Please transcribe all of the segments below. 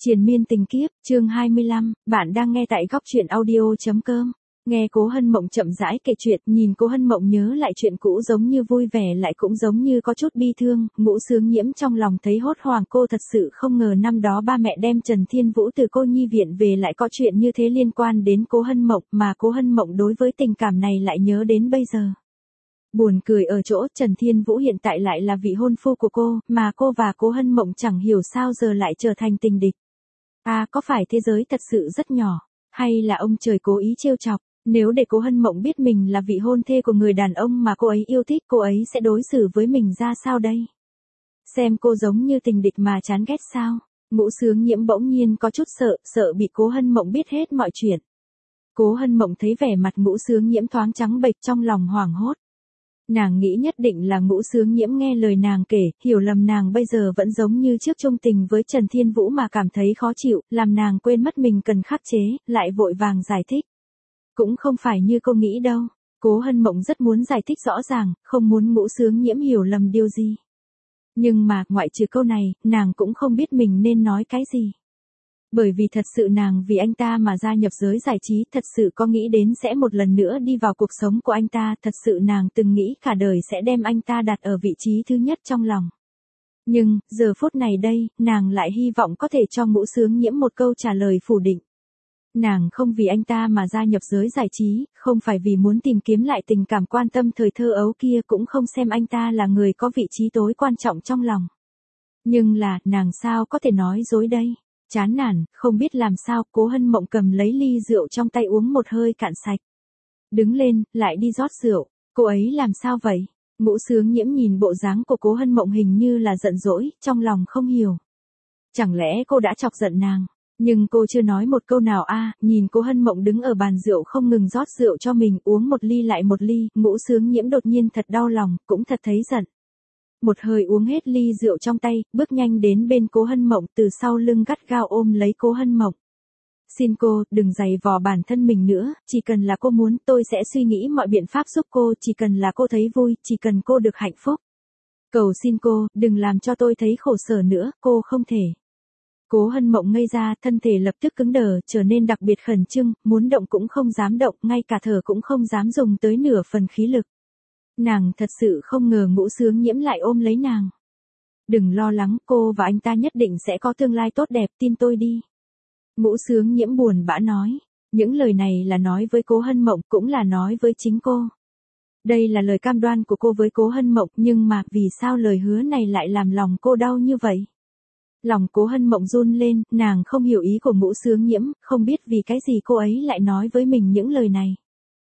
Triền miên tình kiếp, chương 25, bạn đang nghe tại góc truyện audio.com. Nghe Cố Hân Mộng chậm rãi kể chuyện, nhìn Cố Hân Mộng nhớ lại chuyện cũ giống như vui vẻ lại cũng giống như có chút bi thương, Ngũ Sướng Nhiễm trong lòng thấy hốt hoảng, cô thật sự không ngờ năm đó ba mẹ đem Trần Thiên Vũ từ cô nhi viện về lại có chuyện như thế liên quan đến Cố Hân Mộng, mà Cố Hân Mộng đối với tình cảm này lại nhớ đến bây giờ. Buồn cười ở chỗ Trần Thiên Vũ hiện tại lại là vị hôn phu của cô, mà cô và Cố Hân Mộng chẳng hiểu sao giờ lại trở thành tình địch. À, có phải thế giới thật sự rất nhỏ, hay là ông trời cố ý trêu chọc? Nếu để Cố Hân Mộng biết mình là vị hôn thê của người đàn ông mà cô ấy yêu thích, cô ấy sẽ đối xử với mình ra sao đây? Xem cô giống như tình địch mà chán ghét sao? Ngũ Sướng Nhiễm bỗng nhiên có chút sợ bị Cố Hân Mộng biết hết mọi chuyện. Cố Hân Mộng thấy vẻ mặt Ngũ Sướng Nhiễm thoáng trắng bệch, trong lòng hoảng hốt. Nàng nghĩ nhất định là Ngũ Sướng Nhiễm nghe lời nàng kể, hiểu lầm nàng bây giờ vẫn giống như trước chung tình với Trần Thiên Vũ mà cảm thấy khó chịu, làm nàng quên mất mình cần khắc chế, lại vội vàng giải thích. Cũng không phải như cô nghĩ đâu. Cố Hân Mộng rất muốn giải thích rõ ràng, không muốn Ngũ Sướng Nhiễm hiểu lầm điều gì. Nhưng mà, ngoại trừ câu này, nàng cũng không biết mình nên nói cái gì. Bởi vì thật sự nàng vì anh ta mà gia nhập giới giải trí, thật sự có nghĩ đến sẽ một lần nữa đi vào cuộc sống của anh ta, thật sự nàng từng nghĩ cả đời sẽ đem anh ta đặt ở vị trí thứ nhất trong lòng. Nhưng, giờ phút này đây, nàng lại hy vọng có thể cho Ngũ Sướng Nhiễm một câu trả lời phủ định. Nàng không vì anh ta mà gia nhập giới giải trí, không phải vì muốn tìm kiếm lại tình cảm quan tâm thời thơ ấu kia, cũng không xem anh ta là người có vị trí tối quan trọng trong lòng. Nhưng là, nàng sao có thể nói dối đây? Chán nản, không biết làm sao, Cố Hân Mộng cầm lấy ly rượu trong tay uống một hơi cạn sạch. Đứng lên, lại đi rót rượu. Cô ấy làm sao vậy? Ngũ Sướng Nhiễm nhìn bộ dáng của Cố Hân Mộng hình như là giận dỗi, trong lòng không hiểu. Chẳng lẽ cô đã chọc giận nàng? Nhưng cô chưa nói một câu nào a. Nhìn Cố Hân Mộng đứng ở bàn rượu không ngừng rót rượu cho mình, uống một ly lại một ly, Ngũ Sướng Nhiễm đột nhiên thật đau lòng, cũng thật thấy giận. Một hơi uống hết ly rượu trong tay, bước nhanh đến bên Cố Hân Mộng, từ sau lưng gắt gao ôm lấy Cố Hân Mộng. Xin cô, đừng giày vò bản thân mình nữa, chỉ cần là cô muốn, tôi sẽ suy nghĩ mọi biện pháp giúp cô, chỉ cần là cô thấy vui, chỉ cần cô được hạnh phúc. Cầu xin cô, đừng làm cho tôi thấy khổ sở nữa, cô không thể. Cố Hân Mộng ngây ra, thân thể lập tức cứng đờ, trở nên đặc biệt khẩn trương, muốn động cũng không dám động, ngay cả thở cũng không dám dùng tới nửa phần khí lực. Nàng thật sự không ngờ Ngũ Sướng Nhiễm lại ôm lấy nàng. Đừng lo lắng, cô và anh ta nhất định sẽ có tương lai tốt đẹp, tin tôi đi. Ngũ Sướng Nhiễm buồn bã nói. Những lời này là nói với Cố Hân Mộng, cũng là nói với chính cô. Đây là lời cam đoan của cô với Cố Hân Mộng, nhưng mà vì sao lời hứa này lại làm lòng cô đau như vậy? Lòng Cố Hân Mộng run lên, nàng không hiểu ý của Ngũ Sướng Nhiễm, không biết vì cái gì cô ấy lại nói với mình những lời này.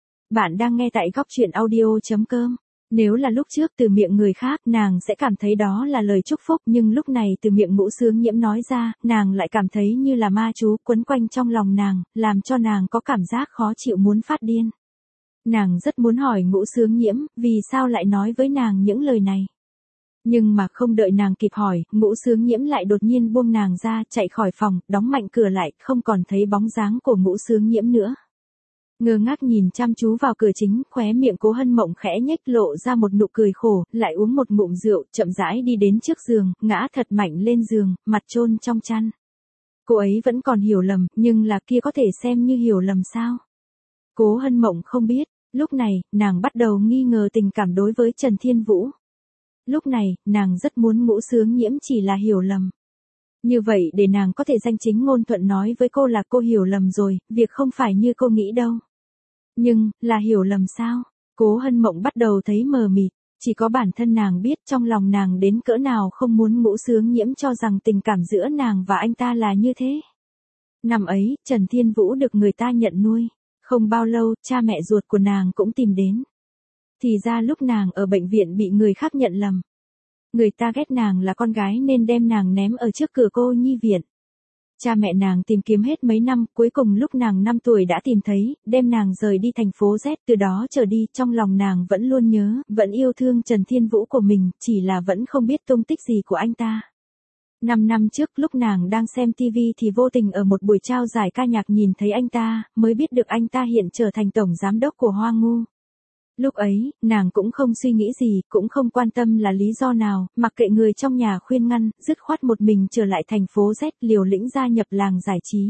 Bạn đang nghe tại góc truyện audio.com. Nếu là lúc trước từ miệng người khác, nàng sẽ cảm thấy đó là lời chúc phúc, nhưng lúc này từ miệng Ngũ Sướng Nhiễm nói ra, nàng lại cảm thấy như là ma chú quấn quanh trong lòng nàng, làm cho nàng có cảm giác khó chịu muốn phát điên. Nàng rất muốn hỏi Ngũ Sướng Nhiễm, vì sao lại nói với nàng những lời này. Nhưng mà không đợi nàng kịp hỏi, Ngũ Sướng Nhiễm lại đột nhiên buông nàng ra, chạy khỏi phòng, đóng mạnh cửa lại, không còn thấy bóng dáng của Ngũ Sướng Nhiễm nữa. Ngơ ngác nhìn chăm chú vào cửa chính, khóe miệng Cố Hân Mộng khẽ nhếch lộ ra một nụ cười khổ, lại uống một ngụm rượu, chậm rãi đi đến trước giường, ngã thật mạnh lên giường, mặt chôn trong chăn. Cô ấy vẫn còn hiểu lầm, nhưng là kia có thể xem như hiểu lầm sao? Cố Hân Mộng không biết, lúc này, nàng bắt đầu nghi ngờ tình cảm đối với Trần Thiên Vũ. Lúc này, nàng rất muốn Ngũ Sướng Nhiễm chỉ là hiểu lầm. Như vậy để nàng có thể danh chính ngôn thuận nói với cô là cô hiểu lầm rồi, việc không phải như cô nghĩ đâu. Nhưng, là hiểu lầm sao? Cố Hân Mộng bắt đầu thấy mờ mịt, chỉ có bản thân nàng biết trong lòng nàng đến cỡ nào không muốn Ngũ Sướng Nhiễm cho rằng tình cảm giữa nàng và anh ta là như thế. Năm ấy, Trần Thiên Vũ được người ta nhận nuôi. Không bao lâu, cha mẹ ruột của nàng cũng tìm đến. Thì ra lúc nàng ở bệnh viện bị người khác nhận lầm. Người ta ghét nàng là con gái nên đem nàng ném ở trước cửa cô nhi viện. Cha mẹ nàng tìm kiếm hết mấy năm, cuối cùng lúc nàng 5 tuổi đã tìm thấy, đem nàng rời đi thành phố Z, từ đó trở đi, trong lòng nàng vẫn luôn nhớ, vẫn yêu thương Trần Thiên Vũ của mình, chỉ là vẫn không biết tung tích gì của anh ta. 5 năm trước, lúc nàng đang xem TV thì vô tình ở một buổi trao giải ca nhạc nhìn thấy anh ta, mới biết được anh ta hiện trở thành tổng giám đốc của Hoa Ngu. Lúc ấy, nàng cũng không suy nghĩ gì, cũng không quan tâm là lý do nào, mặc kệ người trong nhà khuyên ngăn, dứt khoát một mình trở lại thành phố Z liều lĩnh gia nhập làng giải trí.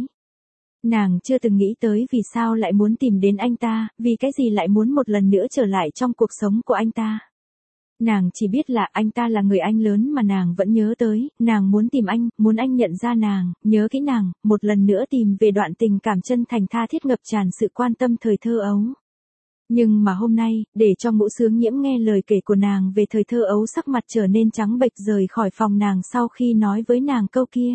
Nàng chưa từng nghĩ tới vì sao lại muốn tìm đến anh ta, vì cái gì lại muốn một lần nữa trở lại trong cuộc sống của anh ta. Nàng chỉ biết là anh ta là người anh lớn mà nàng vẫn nhớ tới, nàng muốn tìm anh, muốn anh nhận ra nàng, nhớ kỹ nàng, một lần nữa tìm về đoạn tình cảm chân thành tha thiết ngập tràn sự quan tâm thời thơ ấu. Nhưng mà hôm nay, để cho Ngũ Sướng Nhiễm nghe lời kể của nàng về thời thơ ấu sắc mặt trở nên trắng bệch rời khỏi phòng nàng sau khi nói với nàng câu kia.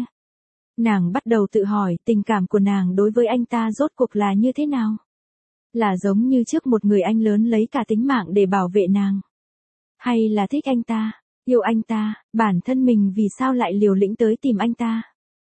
Nàng bắt đầu tự hỏi tình cảm của nàng đối với anh ta rốt cuộc là như thế nào? Là giống như trước một người anh lớn lấy cả tính mạng để bảo vệ nàng? Hay là thích anh ta, yêu anh ta, bản thân mình vì sao lại liều lĩnh tới tìm anh ta?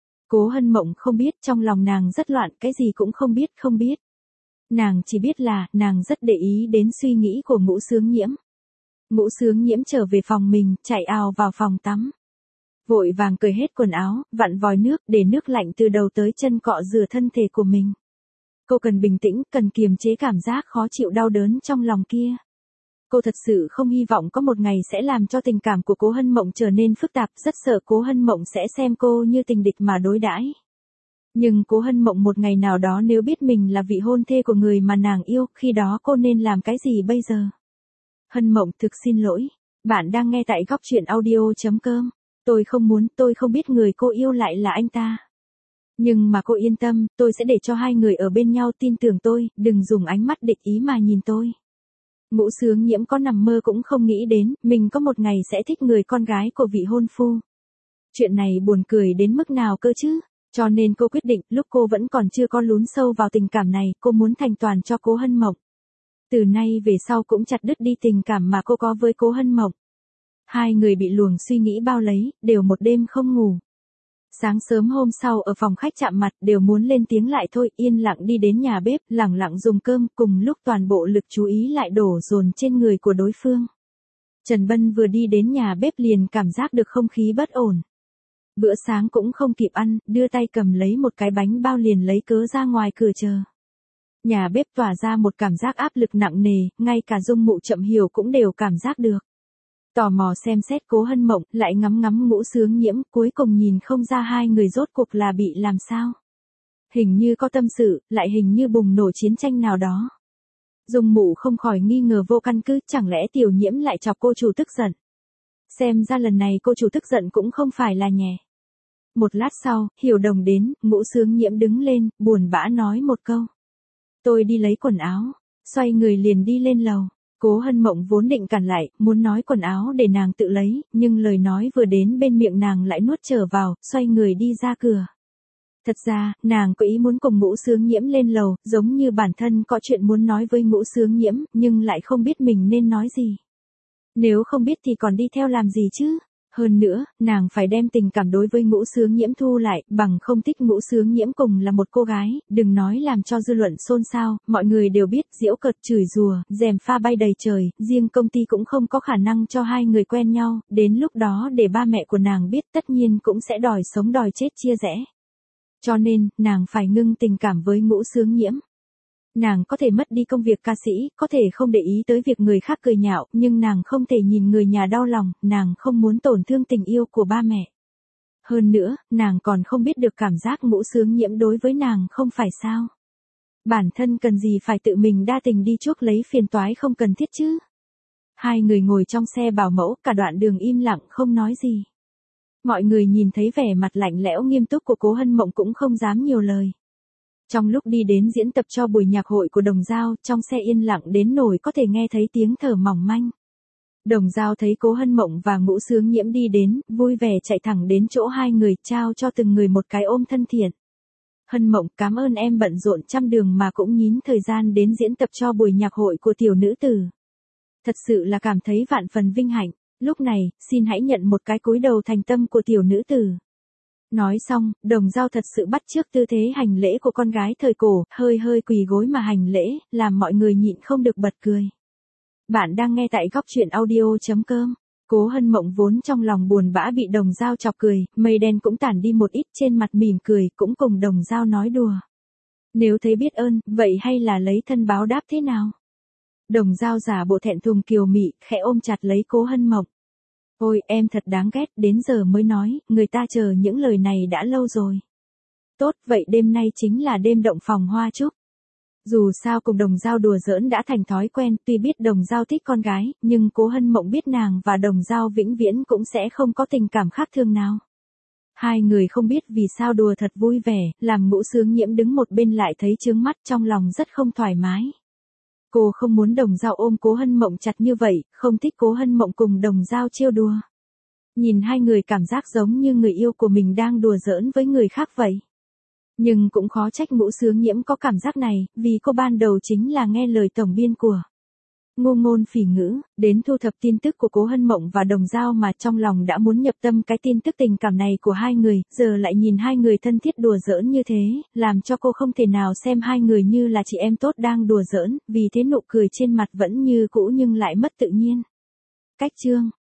Cố Hân Mộng không biết, trong lòng nàng rất loạn, cái gì cũng không biết. Nàng chỉ biết là, nàng rất để ý đến suy nghĩ của Ngũ Sướng Nhiễm. Ngũ Sướng Nhiễm trở về phòng mình, chạy ào vào phòng tắm. Vội vàng cởi hết quần áo, vặn vòi nước, để nước lạnh từ đầu tới chân cọ rửa thân thể của mình. Cô cần bình tĩnh, cần kiềm chế cảm giác khó chịu đau đớn trong lòng kia. Cô thật sự không hy vọng có một ngày sẽ làm cho tình cảm của Cố Hân Mộng trở nên phức tạp, rất sợ Cố Hân Mộng sẽ xem cô như tình địch mà đối đãi. Nhưng Cố Hân Mộng một ngày nào đó nếu biết mình là vị hôn thê của người mà nàng yêu, khi đó cô nên làm cái gì bây giờ? Hân Mộng, thực xin lỗi. Bạn đang nghe tại góc truyện audio.com. Tôi không biết người cô yêu lại là anh ta. Nhưng mà cô yên tâm, tôi sẽ để cho hai người ở bên nhau, tin tưởng tôi, đừng dùng ánh mắt địch ý mà nhìn tôi. Ngũ Sướng Nhiễm có nằm mơ cũng không nghĩ đến, mình có một ngày sẽ thích người con gái của vị hôn phu. Chuyện này buồn cười đến mức nào cơ chứ? Cho nên cô quyết định, lúc cô vẫn còn chưa có lún sâu vào tình cảm này, cô muốn thành toàn cho Cố Hân Mộng. Từ nay về sau cũng chặt đứt đi tình cảm mà cô có với Cố Hân Mộng. Hai người bị luồng suy nghĩ bao lấy, đều một đêm không ngủ. Sáng sớm hôm sau ở phòng khách chạm mặt, đều muốn lên tiếng lại thôi, yên lặng đi đến nhà bếp, lẳng lặng dùng cơm, cùng lúc toàn bộ lực chú ý lại đổ dồn trên người của đối phương. Trần Bân vừa đi đến nhà bếp liền cảm giác được không khí bất ổn. Bữa sáng cũng không kịp ăn, đưa tay cầm lấy một cái bánh bao liền lấy cớ ra ngoài cửa chờ. Nhà bếp tỏa ra một cảm giác áp lực nặng nề, ngay cả Dung Mụ Chậm Hiểu cũng đều cảm giác được. Tò mò xem xét Cố Hân Mộng, lại ngắm ngắm Ngũ Sướng Nhiễm, cuối cùng nhìn không ra hai người rốt cuộc là bị làm sao. Hình như có tâm sự, lại hình như bùng nổ chiến tranh nào đó. Dung Mụ không khỏi nghi ngờ vô căn cứ, chẳng lẽ Tiểu Nhiễm lại chọc cô chủ tức giận. Xem ra lần này cô chủ tức giận cũng không phải là nhẹ. Một lát sau, Hiểu Đồng đến, Ngũ Sướng Nhiễm đứng lên, buồn bã nói một câu. Tôi đi lấy quần áo, xoay người liền đi lên lầu. Cố Hân Mộng vốn định cản lại, muốn nói quần áo để nàng tự lấy, nhưng lời nói vừa đến bên miệng nàng lại nuốt trở vào, xoay người đi ra cửa. Thật ra, nàng có ý muốn cùng Ngũ Sướng Nhiễm lên lầu, giống như bản thân có chuyện muốn nói với Ngũ Sướng Nhiễm, nhưng lại không biết mình nên nói gì. Nếu không biết thì còn đi theo làm gì chứ? Hơn nữa, nàng phải đem tình cảm đối với Ngũ Sướng Nhiễm thu lại, bằng không thích Ngũ Sướng Nhiễm cùng là một cô gái, đừng nói làm cho dư luận xôn xao, mọi người đều biết, giễu cợt chửi rủa, gièm pha bay đầy trời, riêng công ty cũng không có khả năng cho hai người quen nhau, đến lúc đó để ba mẹ của nàng biết tất nhiên cũng sẽ đòi sống đòi chết chia rẽ. Cho nên, nàng phải ngưng tình cảm với Ngũ Sướng Nhiễm. Nàng có thể mất đi công việc ca sĩ, có thể không để ý tới việc người khác cười nhạo, nhưng nàng không thể nhìn người nhà đau lòng, nàng không muốn tổn thương tình yêu của ba mẹ. Hơn nữa, nàng còn không biết được cảm giác Ngũ Sướng Nhiễm đối với nàng không phải sao. Bản thân cần gì phải tự mình đa tình đi chuốc lấy phiền toái không cần thiết chứ. Hai người ngồi trong xe bảo mẫu, cả đoạn đường im lặng không nói gì. Mọi người nhìn thấy vẻ mặt lạnh lẽo nghiêm túc của Cố Hân Mộng cũng không dám nhiều lời. Trong lúc đi đến diễn tập cho buổi nhạc hội của Đồng Dao, trong xe yên lặng đến nỗi có thể nghe thấy tiếng thở mỏng manh. Đồng Dao thấy Cố Hân Mộng và Ngũ Sướng Nhiễm đi đến, vui vẻ chạy thẳng đến chỗ hai người, trao cho từng người một cái ôm thân thiện. Hân Mộng, cảm ơn em bận rộn trăm đường mà cũng nhín thời gian đến diễn tập cho buổi nhạc hội của tiểu nữ tử. Thật sự là cảm thấy vạn phần vinh hạnh, lúc này, xin hãy nhận một cái cúi đầu thành tâm của tiểu nữ tử. Nói xong, Đồng Dao thật sự bắt chước tư thế hành lễ của con gái thời cổ, hơi hơi quỳ gối mà hành lễ, làm mọi người nhịn không được bật cười. Bạn đang nghe tại góc truyện audio.com. Cố Hân Mộng vốn trong lòng buồn bã bị Đồng Dao chọc cười, mây đen cũng tản đi một ít, trên mặt mỉm cười, cũng cùng Đồng Dao nói đùa. Nếu thấy biết ơn, vậy hay là lấy thân báo đáp thế nào? Đồng Dao giả bộ thẹn thùng kiều mị, khẽ ôm chặt lấy Cố Hân Mộng. Ôi, em thật đáng ghét, đến giờ mới nói, người ta chờ những lời này đã lâu rồi. Tốt, vậy đêm nay chính là đêm động phòng hoa chúc. Dù sao cùng Đồng Dao đùa giỡn đã thành thói quen, tuy biết Đồng Dao thích con gái, nhưng Cố Hân Mộng biết nàng và Đồng Dao vĩnh viễn cũng sẽ không có tình cảm khác thường nào. Hai người không biết vì sao đùa thật vui vẻ, làm Ngũ Sướng Nhiễm đứng một bên lại thấy chướng mắt, trong lòng rất không thoải mái. Cô không muốn Đồng Dao ôm Cố Hân Mộng chặt như vậy, không thích Cố Hân Mộng cùng Đồng Dao trêu đùa. Nhìn hai người cảm giác giống như người yêu của mình đang đùa giỡn với người khác vậy. Nhưng cũng khó trách Ngũ Sướng Nhiễm có cảm giác này, vì cô ban đầu chính là nghe lời tổng biên của Ngô Ngôn Phỉ Ngữ, đến thu thập tin tức của Cố Hân Mộng và Đồng Dao mà trong lòng đã muốn nhập tâm cái tin tức tình cảm này của hai người, giờ lại nhìn hai người thân thiết đùa giỡn như thế, làm cho cô không thể nào xem hai người như là chị em tốt đang đùa giỡn, vì thế nụ cười trên mặt vẫn như cũ nhưng lại mất tự nhiên. Cách chương